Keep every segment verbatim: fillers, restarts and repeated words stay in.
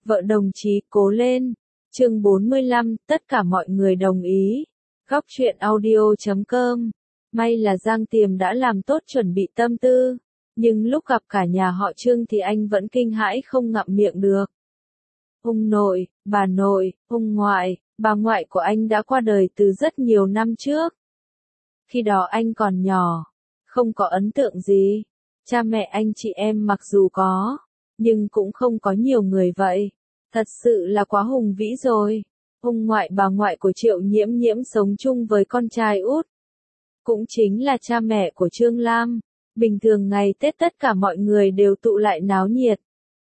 Vợ đồng chí cố lên. Chương bốn mươi lăm, tất cả mọi người đồng ý. Góc truyện audio chấm com. May là Giang Tiềm đã làm tốt chuẩn bị tâm tư, nhưng lúc gặp cả nhà họ Trương thì anh vẫn kinh hãi không ngậm miệng được. Ông nội, bà nội, ông ngoại, bà ngoại của anh đã qua đời từ rất nhiều năm trước. Khi đó anh còn nhỏ, không có ấn tượng gì. Cha mẹ anh chị em mặc dù có, nhưng cũng không có nhiều người vậy. Thật sự là quá hùng vĩ rồi. Ông ngoại bà ngoại của Triệu Nhiễm Nhiễm sống chung với con trai út, cũng chính là cha mẹ của Trương Lam. Bình thường ngày Tết tất cả mọi người đều tụ lại náo nhiệt.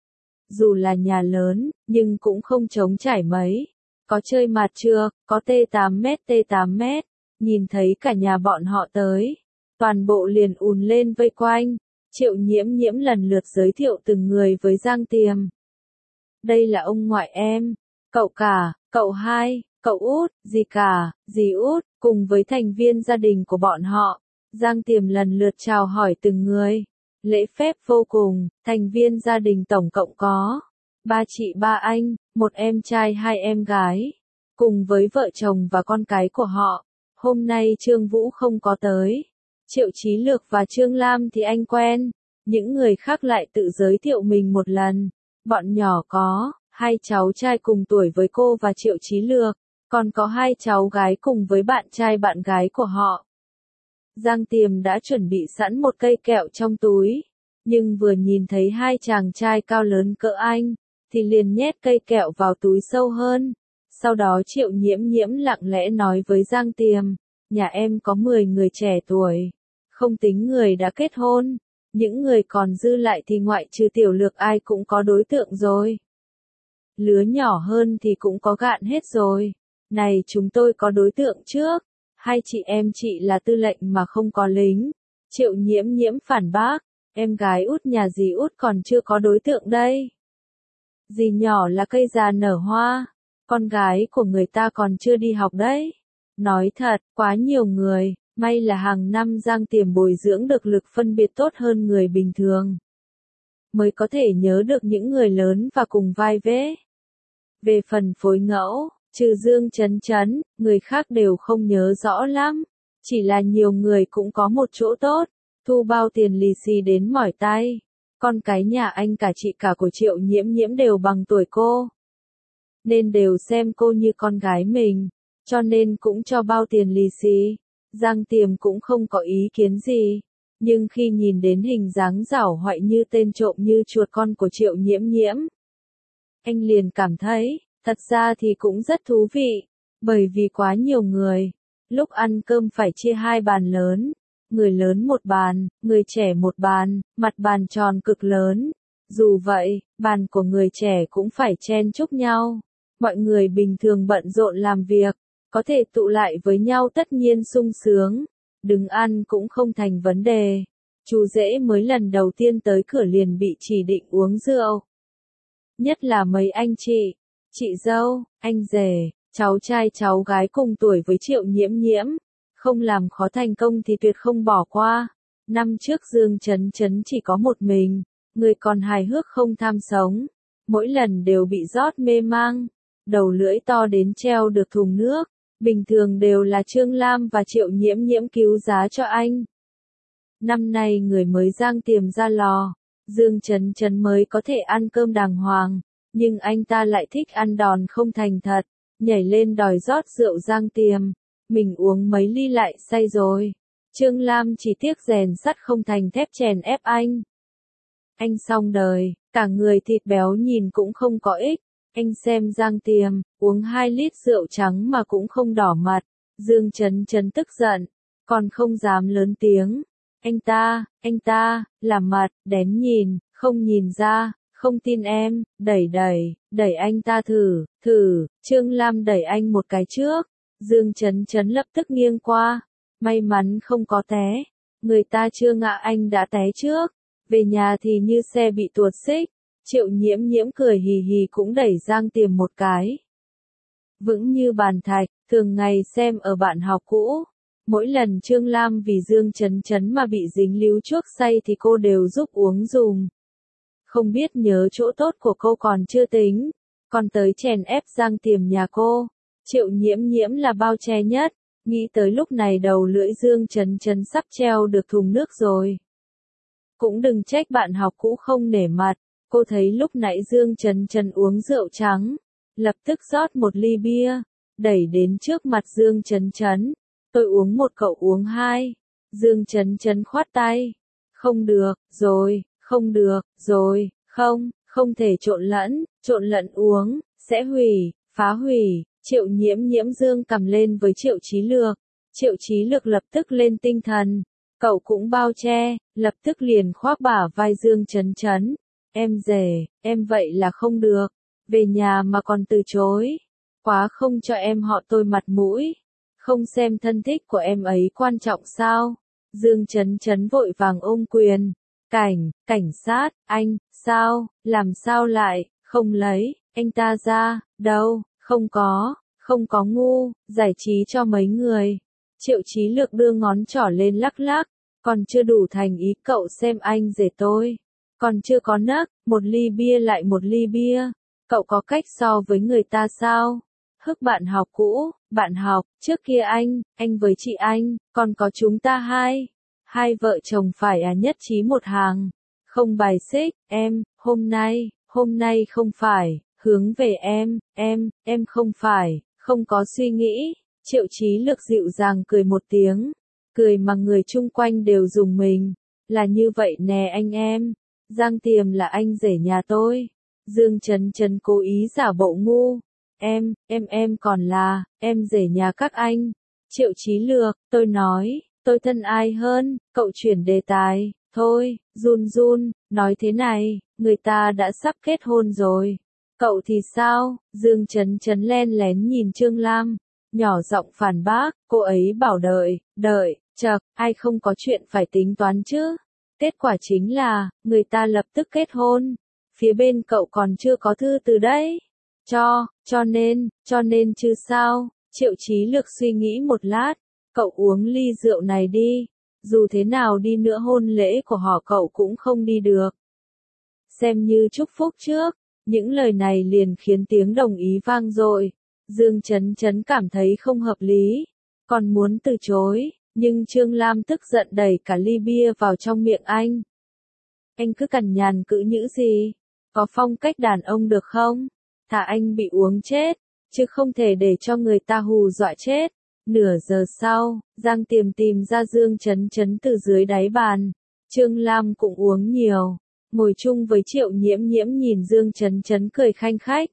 Dù là nhà lớn, nhưng cũng không trống trải mấy. Có chơi mạt trược, có tê tám mét tê tám mét. Nhìn thấy cả nhà bọn họ tới, toàn bộ liền ùn lên vây quanh. Triệu Nhiễm Nhiễm lần lượt giới thiệu từng người với Giang Tiềm. Đây là ông ngoại em, cậu cả, cậu hai, cậu út, dì cả, dì út, cùng với thành viên gia đình của bọn họ. Giang Tiềm lần lượt chào hỏi từng người. Lễ phép vô cùng, thành viên gia đình tổng cộng có ba chị ba anh, một em trai hai em gái, cùng với vợ chồng và con cái của họ. Hôm nay Trương Vũ không có tới. Triệu Chí Lược và Trương Lam thì anh quen. Những người khác lại tự giới thiệu mình một lần. Bọn nhỏ có hai cháu trai cùng tuổi với cô và Triệu Chí Lược, còn có hai cháu gái cùng với bạn trai bạn gái của họ. Giang Tiềm đã chuẩn bị sẵn một cây kẹo trong túi, nhưng vừa nhìn thấy hai chàng trai cao lớn cỡ anh, thì liền nhét cây kẹo vào túi sâu hơn. Sau đó Triệu Nhiễm Nhiễm lặng lẽ nói với Giang Tiềm, nhà em có mười người trẻ tuổi, không tính người đã kết hôn, những người còn dư lại thì ngoại trừ Tiểu Lược ai cũng có đối tượng rồi. Lứa nhỏ hơn thì cũng có gạn hết rồi. Này chúng tôi có đối tượng trước, hai chị em chị là tư lệnh mà không có lính. Triệu Nhiễm Nhiễm phản bác, em gái út nhà dì út còn chưa có đối tượng đây. Dì nhỏ là cây già nở hoa, con gái của người ta còn chưa đi học đấy. Nói thật, quá nhiều người, may là hàng năm Giang Tiềm bồi dưỡng được lực phân biệt tốt hơn người bình thường, mới có thể nhớ được những người lớn và cùng vai vế. Về phần phối ngẫu, trừ Dương Chấn Chấn, người khác đều không nhớ rõ lắm. Chỉ là nhiều người cũng có một chỗ tốt, thu bao tiền lì xì đến mỏi tay. Con cái nhà anh cả chị cả của Triệu Nhiễm Nhiễm đều bằng tuổi cô, nên đều xem cô như con gái mình, cho nên cũng cho bao tiền lì xì. Giang Tiềm cũng không có ý kiến gì, nhưng khi nhìn đến hình dáng giảo hoại như tên trộm như chuột con của Triệu Nhiễm Nhiễm, anh liền cảm thấy, thật ra thì cũng rất thú vị, bởi vì quá nhiều người, lúc ăn cơm phải chia hai bàn lớn, người lớn một bàn, người trẻ một bàn, mặt bàn tròn cực lớn. Dù vậy, bàn của người trẻ cũng phải chen chúc nhau. Mọi người bình thường bận rộn làm việc, có thể tụ lại với nhau tất nhiên sung sướng, đứng ăn cũng không thành vấn đề. Chú rể mới lần đầu tiên tới cửa liền bị chỉ định uống rượu. Nhất là mấy anh chị, chị dâu, anh rể, cháu trai cháu gái cùng tuổi với Triệu Nhiễm Nhiễm, không làm khó thành công thì tuyệt không bỏ qua. Năm trước Dương Chấn Chấn chỉ có một mình, người còn hài hước không tham sống, mỗi lần đều bị rót mê mang, đầu lưỡi to đến treo được thùng nước, bình thường đều là Trương Lam và Triệu Nhiễm Nhiễm cứu giá cho anh. Năm nay người mới Giang Tiềm ra lò, Dương Chấn Chấn mới có thể ăn cơm đàng hoàng, nhưng anh ta lại thích ăn đòn không thành thật, nhảy lên đòi rót rượu Giang Tiềm. Mình uống mấy ly lại say rồi. Trương Lam chỉ tiếc rèn sắt không thành thép chèn ép anh. Anh xong đời, cả người thịt béo nhìn cũng không có ích. Anh xem Giang Tiềm, uống hai lít rượu trắng mà cũng không đỏ mặt. Dương Chấn Chấn tức giận, còn không dám lớn tiếng. Anh ta, anh ta, làm mặt, đén nhìn, không nhìn ra, không tin em, đẩy đẩy, đẩy anh ta thử, thử. Trương Lam đẩy anh một cái trước. Dương Chấn Chấn lập tức nghiêng qua, may mắn không có té, người ta chưa ngã anh đã té trước, về nhà thì như xe bị tuột xích. Triệu Nhiễm Nhiễm cười hì hì cũng đẩy Giang Tiềm một cái. Vững như bàn thạch, thường ngày xem ở bạn học cũ, mỗi lần Trương Lam vì Dương Chấn Chấn mà bị dính líu chuốc say thì cô đều giúp uống dùm. Không biết nhớ chỗ tốt của cô còn chưa tính, còn tới chèn ép Giang Tiềm nhà cô. Triệu Nhiễm Nhiễm là bao che nhất, nghĩ tới lúc này đầu lưỡi Dương Chấn Chấn sắp treo được thùng nước rồi. Cũng đừng trách bạn học cũ không nể mặt, cô thấy lúc nãy Dương Chấn Chấn uống rượu trắng, lập tức rót một ly bia, đẩy đến trước mặt Dương Chấn Chấn. Tôi uống một cậu uống hai. Dương Chấn Chấn khoát tay. Không được, rồi, không được, rồi, không, không thể trộn lẫn, trộn lẫn uống, sẽ hủy, phá hủy. Triệu Nhiễm Nhiễm dương cầm lên với Triệu Chí Lược. Triệu Chí Lược lập tức lên tinh thần. Cậu cũng bao che, lập tức liền khoác bả vai Dương Chấn Chấn. Em rể, em vậy là không được. Về nhà mà còn từ chối. Quá không cho em họ tôi mặt mũi. Không xem thân thích của em ấy quan trọng sao? Dương Chấn Chấn vội vàng ôm quyền. Cảnh, cảnh sát, anh, sao, làm sao lại, không lấy, anh ta ra, đâu, không có, không có ngu, giải trí cho mấy người. Triệu Chí Lược đưa ngón trỏ lên lắc lắc, còn chưa đủ thành ý cậu xem anh rể tôi. Còn chưa có nấc, một ly bia lại một ly bia, cậu có cách so với người ta sao? Hức bạn học cũ, bạn học, trước kia anh, anh với chị anh, còn có chúng ta hai. Hai vợ chồng phải à nhất trí một hàng. Không bài xích, em, hôm nay, hôm nay không phải, hướng về em, em, em không phải, không có suy nghĩ. Triệu Chí Lược dịu dàng cười một tiếng, cười mà người chung quanh đều rùng mình. Là như vậy nè anh em, Giang Tiềm là anh rể nhà tôi. Dương Chấn Chấn cố ý giả bộ ngu. Em, em em còn là, em rể nhà các anh. Triệu Chí Lược, tôi nói, tôi thân ai hơn, cậu chuyển đề tài, thôi, run run, nói thế này, người ta đã sắp kết hôn rồi. Cậu thì sao? Dương Chấn Chấn len lén nhìn Trương Lam, nhỏ giọng phản bác, cô ấy bảo đợi, đợi, chậc, ai không có chuyện phải tính toán chứ. Kết quả chính là, người ta lập tức kết hôn. Phía bên cậu còn chưa có thư từ đấy. Cho, cho nên, cho nên chứ sao? Triệu Chí Lược suy nghĩ một lát, cậu uống ly rượu này đi. Dù thế nào đi nữa hôn lễ của họ cậu cũng không đi được. Xem như chúc phúc trước. Những lời này liền khiến tiếng đồng ý vang dội. Dương Chấn Chấn cảm thấy không hợp lý, còn muốn từ chối, nhưng Trương Lam tức giận đẩy cả ly bia vào trong miệng anh. Anh cứ cằn nhằn cữ nhữ gì? Có phong cách đàn ông được không? Thà anh bị uống chết, chứ không thể để cho người ta hù dọa chết. Nửa giờ sau, Giang Tiềm tìm ra Dương Chấn Chấn từ dưới đáy bàn. Trương Lam cũng uống nhiều, ngồi chung với Triệu Nhiễm Nhiễm nhìn Dương Chấn Chấn cười khanh khách.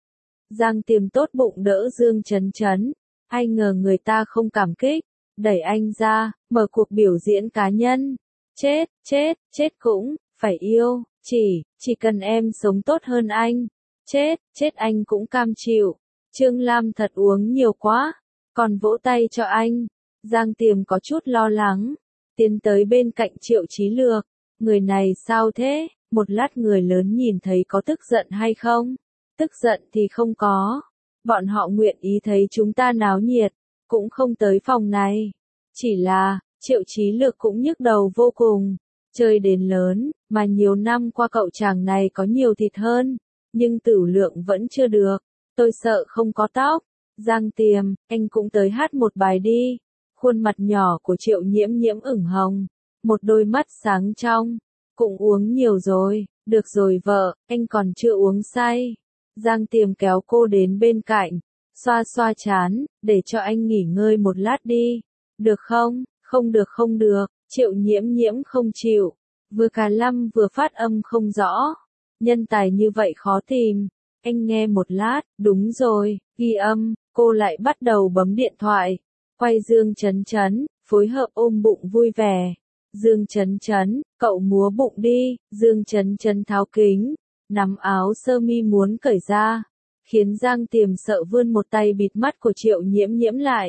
Giang Tiềm tốt bụng đỡ Dương Chấn Chấn, ai ngờ người ta không cảm kích, đẩy anh ra, mở cuộc biểu diễn cá nhân. Chết, chết, chết cũng, phải yêu, chỉ, chỉ cần em sống tốt hơn anh. Chết, chết anh cũng cam chịu. Trương Lam thật uống nhiều quá, còn vỗ tay cho anh. Giang Tiềm có chút lo lắng, tiến tới bên cạnh Triệu Chí Lược. Người này sao thế? Một lát người lớn nhìn thấy có tức giận hay không? Tức giận thì không có. Bọn họ nguyện ý thấy chúng ta náo nhiệt, cũng không tới phòng này. Chỉ là, Triệu Chí Lược cũng nhức đầu vô cùng. Chơi đến lớn, mà nhiều năm qua cậu chàng này có nhiều thịt hơn, nhưng tửu lượng vẫn chưa được. Tôi sợ không có tóc. Giang Tiềm, anh cũng tới hát một bài đi. Khuôn mặt nhỏ của Triệu Nhiễm Nhiễm ửng hồng, một đôi mắt sáng trong. Cũng uống nhiều rồi, được rồi vợ, anh còn chưa uống say. Giang Tiềm kéo cô đến bên cạnh, xoa xoa trán, để cho anh nghỉ ngơi một lát đi. Được không? Không được không được, Triệu Nhiễm Nhiễm không chịu. Vừa cà lăm vừa phát âm không rõ. Nhân tài như vậy khó tìm. Anh nghe một lát, đúng rồi, ghi âm, cô lại bắt đầu bấm điện thoại. Quay Dương Chấn Chấn, phối hợp ôm bụng vui vẻ. Dương Chấn Chấn, cậu múa bụng đi. Dương Chấn Chấn tháo kính, nắm áo sơ mi muốn cởi ra, khiến Giang Tiềm sợ vươn một tay bịt mắt của Triệu Nhiễm Nhiễm lại.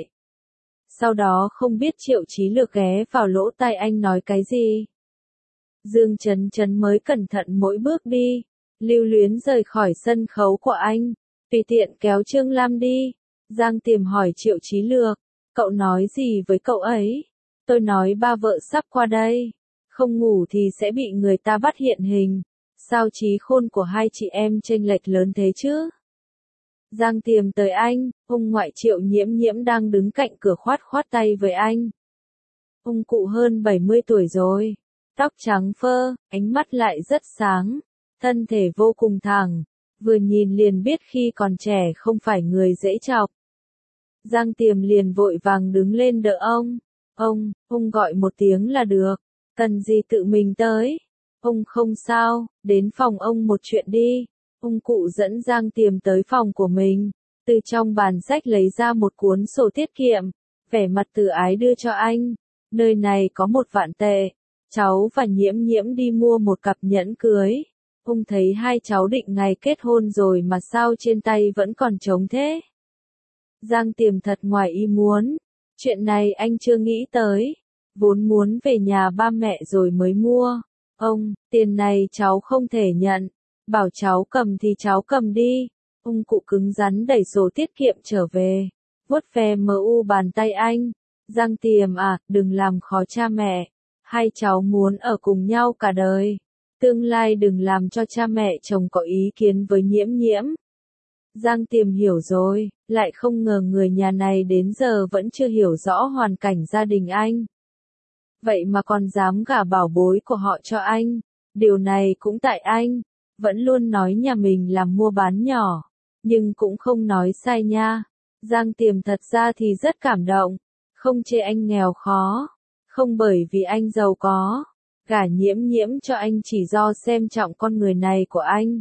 Sau đó không biết Triệu Chí Lược ghé vào lỗ tai anh nói cái gì. Dương Chấn Chấn mới cẩn thận mỗi bước đi, lưu luyến rời khỏi sân khấu của anh, tùy tiện kéo Trương Lam đi. Giang Tiềm hỏi Triệu Chí Lược, cậu nói gì với cậu ấy? Tôi nói ba vợ sắp qua đây, không ngủ thì sẽ bị người ta bắt hiện hình. Sao trí khôn của hai chị em chênh lệch lớn thế chứ? Giang Tiềm tới anh, ông ngoại Triệu Nhiễm Nhiễm đang đứng cạnh cửa khoát khoát tay với anh. Ông cụ hơn bảy mươi tuổi rồi, tóc trắng phơ, ánh mắt lại rất sáng, thân thể vô cùng thẳng, vừa nhìn liền biết khi còn trẻ không phải người dễ chọc. Giang Tiềm liền vội vàng đứng lên đỡ ông. Ông, ông gọi một tiếng là được, cần gì tự mình tới. Ông không sao, đến phòng ông một chuyện đi. Ông cụ dẫn Giang Tiềm tới phòng của mình, từ trong bàn sách lấy ra một cuốn sổ tiết kiệm, vẻ mặt từ ái đưa cho anh. Nơi này có một vạn tệ, cháu và Nhiễm Nhiễm đi mua một cặp nhẫn cưới. Ông thấy hai cháu định ngày kết hôn rồi mà sao trên tay vẫn còn trống thế. Giang Tiềm thật ngoài ý muốn, chuyện này anh chưa nghĩ tới, vốn muốn về nhà ba mẹ rồi mới mua. Ông, tiền này cháu không thể nhận, bảo cháu cầm thì cháu cầm đi. Ông cụ cứng rắn đẩy sổ tiết kiệm trở về, vuốt ve mờ u bàn tay anh. Giang Tiềm à, đừng làm khó cha mẹ, hai cháu muốn ở cùng nhau cả đời. Tương lai đừng làm cho cha mẹ chồng có ý kiến với Nhiễm Nhiễm. Giang Tiềm hiểu rồi, lại không ngờ người nhà này đến giờ vẫn chưa hiểu rõ hoàn cảnh gia đình anh. Vậy mà còn dám gả bảo bối của họ cho anh, điều này cũng tại anh, vẫn luôn nói nhà mình làm mua bán nhỏ, nhưng cũng không nói sai nha. Giang Tiềm thật ra thì rất cảm động, không chê anh nghèo khó, không bởi vì anh giàu có, gả Nhiễm Nhiễm cho anh chỉ do xem trọng con người này của anh.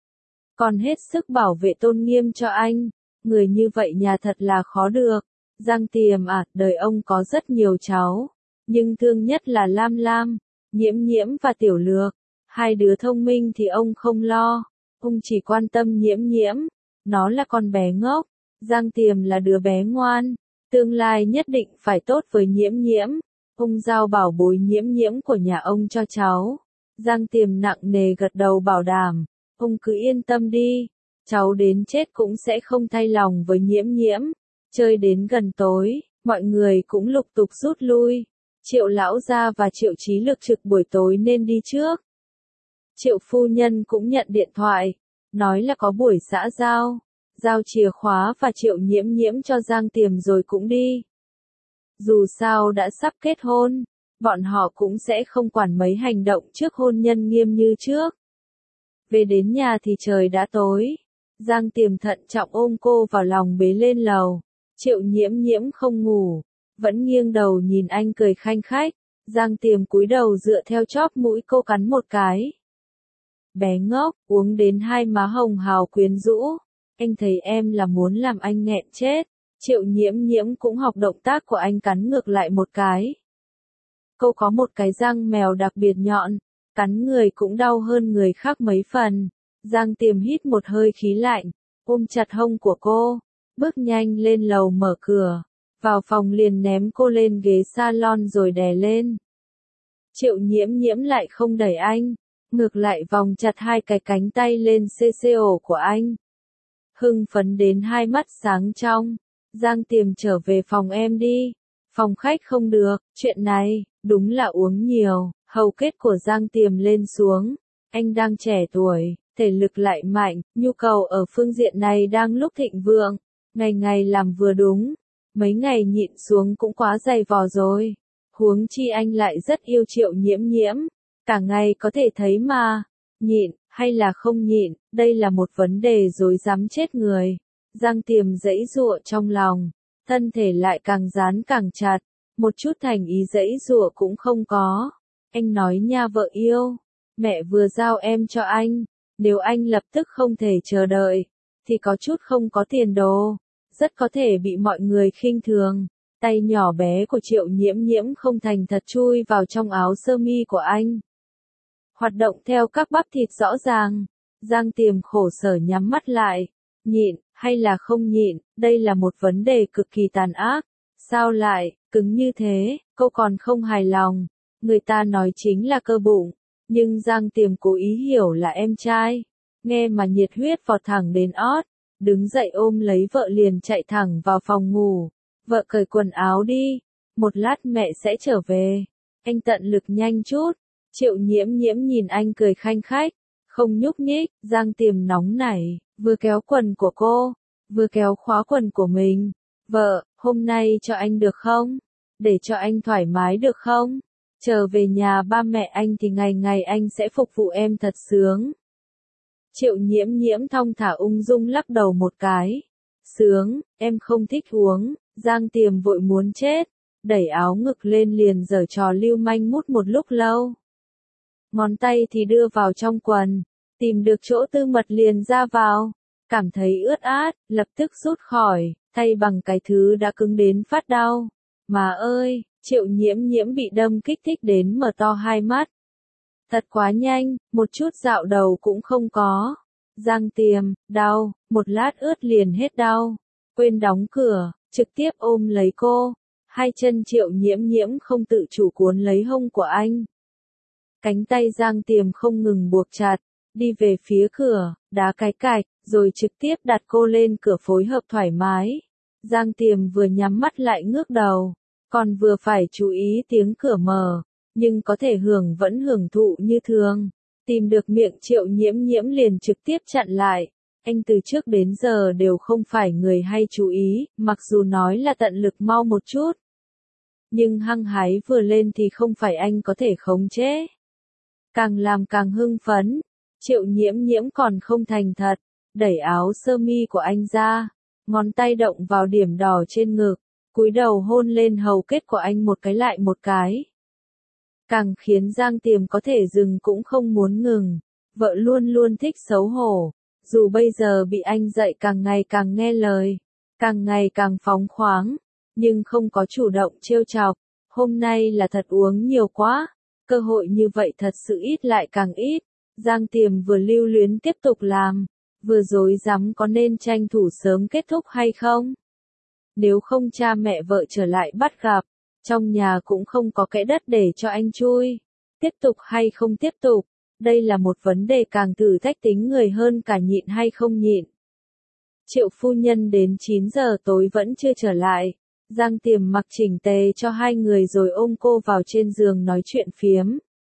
Còn hết sức bảo vệ tôn nghiêm cho anh, người như vậy nhà thật là khó được. Giang Tiềm à, đời ông có rất nhiều cháu, nhưng thương nhất là Lam Lam, Nhiễm Nhiễm và Tiểu Lược. Hai đứa thông minh thì ông không lo, ông chỉ quan tâm Nhiễm Nhiễm, nó là con bé ngốc, Giang Tiềm là đứa bé ngoan, tương lai nhất định phải tốt với Nhiễm Nhiễm. Ông giao bảo bối Nhiễm Nhiễm của nhà ông cho cháu. Giang Tiềm nặng nề gật đầu bảo đảm. Ông cứ yên tâm đi, cháu đến chết cũng sẽ không thay lòng với Nhiễm Nhiễm. Chơi đến gần tối, mọi người cũng lục tục rút lui. Triệu lão gia và Triệu Chí Lực trực buổi tối nên đi trước. Triệu phu nhân cũng nhận điện thoại, nói là có buổi xã giao, giao chìa khóa và Triệu Nhiễm Nhiễm cho Giang Tiềm rồi cũng đi. Dù sao đã sắp kết hôn, bọn họ cũng sẽ không quản mấy hành động trước hôn nhân nghiêm như trước. Về đến nhà thì trời đã tối. Giang Tiềm thận trọng ôm cô vào lòng bế lên lầu. Triệu Nhiễm Nhiễm không ngủ, vẫn nghiêng đầu nhìn anh cười khanh khách. Giang Tiềm cúi đầu dựa theo chóp mũi cô cắn một cái. Bé ngốc, uống đến hai má hồng hào quyến rũ. Anh thấy em là muốn làm anh nghẹn chết. Triệu Nhiễm Nhiễm cũng học động tác của anh cắn ngược lại một cái. Cô có một cái răng mèo đặc biệt nhọn, cắn người cũng đau hơn người khác mấy phần. Giang Tiềm hít một hơi khí lạnh, ôm chặt hông của cô, bước nhanh lên lầu mở cửa, vào phòng liền ném cô lên ghế salon rồi đè lên. Triệu Nhiễm Nhiễm lại không đẩy anh, ngược lại vòng chặt hai cái cánh tay lên xê xê ổ của anh. Hưng phấn đến hai mắt sáng trong. Giang Tiềm trở về phòng em đi. Phòng khách không được, chuyện này, đúng là uống nhiều. Hầu kết của Giang Tiềm lên xuống. Anh đang trẻ tuổi, thể lực lại mạnh, nhu cầu ở phương diện này đang lúc thịnh vượng. Ngày ngày làm vừa đúng. Mấy ngày nhịn xuống cũng quá dày vò rồi. Huống chi anh lại rất yêu Triệu Nhiễm Nhiễm. Cả ngày có thể thấy mà. Nhịn, hay là không nhịn, đây là một vấn đề rối rắm chết người. Giang Tiềm giãy giụa trong lòng, thân thể lại càng dán càng chặt, một chút thành ý giãy giụa cũng không có. Anh nói nha vợ yêu, mẹ vừa giao em cho anh, nếu anh lập tức không thể chờ đợi, thì có chút không có tiền đồ, rất có thể bị mọi người khinh thường. Tay nhỏ bé của Triệu Nhiễm Nhiễm không thành thật chui vào trong áo sơ mi của anh. Hoạt động theo các bắp thịt rõ ràng, Giang Tiềm khổ sở nhắm mắt lại, nhịn, hay là không nhịn, đây là một vấn đề cực kỳ tàn ác. Sao lại, cứng như thế, cô còn không hài lòng, người ta nói chính là cơ bụng, nhưng Giang Tiềm cố ý hiểu là em trai, nghe mà nhiệt huyết vọt thẳng đến ót, đứng dậy ôm lấy vợ liền chạy thẳng vào phòng ngủ, vợ cởi quần áo đi, một lát mẹ sẽ trở về, anh tận lực nhanh chút. Triệu Nhiễm Nhiễm nhìn anh cười khanh khách, không nhúc nhích. Giang Tiềm nóng nảy, vừa kéo quần của cô, vừa kéo khóa quần của mình. Vợ, hôm nay cho anh được không? Để cho anh thoải mái được không? Trở về nhà ba mẹ anh thì ngày ngày anh sẽ phục vụ em thật sướng. Triệu Nhiễm Nhiễm thong thả ung dung lắc đầu một cái. Sướng, em không thích uống. Giang Tiềm vội muốn chết, đẩy áo ngực lên liền giở trò lưu manh mút một lúc lâu. Ngón tay thì đưa vào trong quần, tìm được chỗ tư mật liền ra vào, cảm thấy ướt át, lập tức rút khỏi, thay bằng cái thứ đã cứng đến phát đau. Mà ơi, Triệu Nhiễm Nhiễm bị đâm kích thích đến mở to hai mắt. Thật quá nhanh, một chút dạo đầu cũng không có. Giang Tiềm, đau, một lát ướt liền hết đau. Quên đóng cửa, trực tiếp ôm lấy cô. Hai chân Triệu Nhiễm Nhiễm không tự chủ cuốn lấy hông của anh. Cánh tay Giang Tiềm không ngừng buộc chặt, đi về phía cửa, đá cái cạch, rồi trực tiếp đặt cô lên cửa phối hợp thoải mái. Giang Tiềm vừa nhắm mắt lại ngước đầu, còn vừa phải chú ý tiếng cửa mở, nhưng có thể hưởng vẫn hưởng thụ như thường. Tìm được miệng Triệu Nhiễm Nhiễm liền trực tiếp chặn lại. Anh từ trước đến giờ đều không phải người hay chú ý, mặc dù nói là tận lực mau một chút. Nhưng hăng hái vừa lên thì không phải anh có thể khống chế. Càng làm càng hưng phấn, Triệu Nhiễm Nhiễm còn không thành thật, đẩy áo sơ mi của anh ra, ngón tay động vào điểm đỏ trên ngực, cúi đầu hôn lên hầu kết của anh một cái lại một cái. Càng khiến Giang Tiềm có thể dừng cũng không muốn ngừng, vợ luôn luôn thích xấu hổ, dù bây giờ bị anh dạy càng ngày càng nghe lời, càng ngày càng phóng khoáng, nhưng không có chủ động trêu chọc. Hôm nay là thật uống nhiều quá, cơ hội như vậy thật sự ít lại càng ít. Giang Tiềm vừa lưu luyến tiếp tục làm, vừa rối rắm có nên tranh thủ sớm kết thúc hay không. Nếu không cha mẹ vợ trở lại bắt gặp, trong nhà cũng không có kẽ đất để cho anh chui. Tiếp tục hay không tiếp tục, đây là một vấn đề càng thử thách tính người hơn cả nhịn hay không nhịn. Triệu phu nhân đến chín giờ tối vẫn chưa trở lại. Giang Tiềm mặc chỉnh tề cho hai người rồi ôm cô vào trên giường nói chuyện phiếm.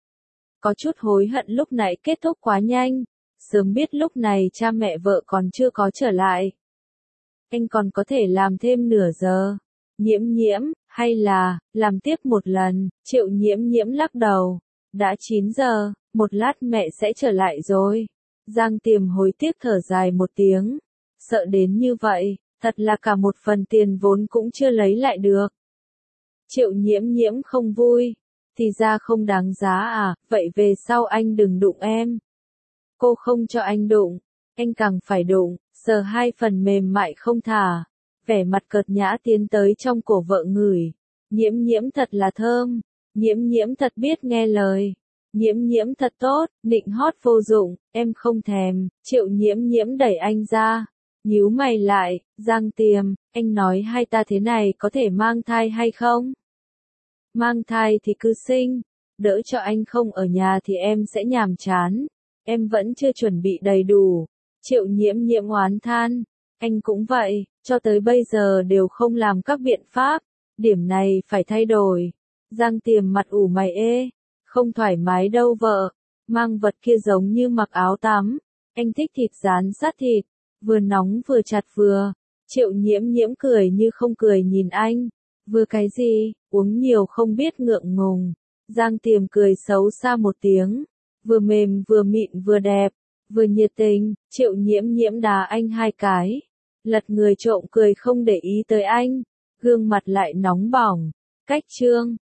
Có chút hối hận lúc nãy kết thúc quá nhanh, sớm biết lúc này cha mẹ vợ còn chưa có trở lại. Anh còn có thể làm thêm nửa giờ. Nhiễm Nhiễm, hay là, làm tiếp một lần. Triệu Nhiễm Nhiễm lắc đầu. Đã chín giờ, một lát mẹ sẽ trở lại rồi. Giang Tiềm hối tiếc thở dài một tiếng. Sợ đến như vậy, thật là cả một phần tiền vốn cũng chưa lấy lại được. Triệu Nhiễm Nhiễm không vui. Thì ra không đáng giá à, vậy về sau anh đừng đụng em. Cô không cho anh đụng, anh càng phải đụng, sờ hai phần mềm mại không thả. Vẻ mặt cợt nhã tiến tới trong cổ vợ ngửi. Nhiễm Nhiễm thật là thơm, Nhiễm Nhiễm thật biết nghe lời. Nhiễm Nhiễm thật tốt, nịnh hót vô dụng, em không thèm. Triệu Nhiễm Nhiễm đẩy anh ra, nhíu mày lại. Giang Tiềm, anh nói hai ta thế này có thể mang thai hay không? Mang thai thì cứ sinh, đỡ cho anh không ở nhà thì em sẽ nhàm chán. Em vẫn chưa chuẩn bị đầy đủ. Triệu Nhiễm Nhiễm oán than. Anh cũng vậy, cho tới bây giờ đều không làm các biện pháp. Điểm này phải thay đổi. Giang Tiềm mặt ủ mày ê. Không thoải mái đâu vợ. Mang vật kia giống như mặc áo tắm. Anh thích thịt rán sát thịt. Vừa nóng vừa chặt vừa. Triệu Nhiễm Nhiễm cười như không cười nhìn anh. Vừa cái gì, uống nhiều không biết ngượng ngùng. Giang Tiềm cười xấu xa một tiếng. Vừa mềm vừa mịn vừa đẹp, vừa nhiệt tình. Triệu Nhiễm Nhiễm đá anh hai cái. Lật người trộm cười không để ý tới anh. Gương mặt lại nóng bỏng. Cách chương.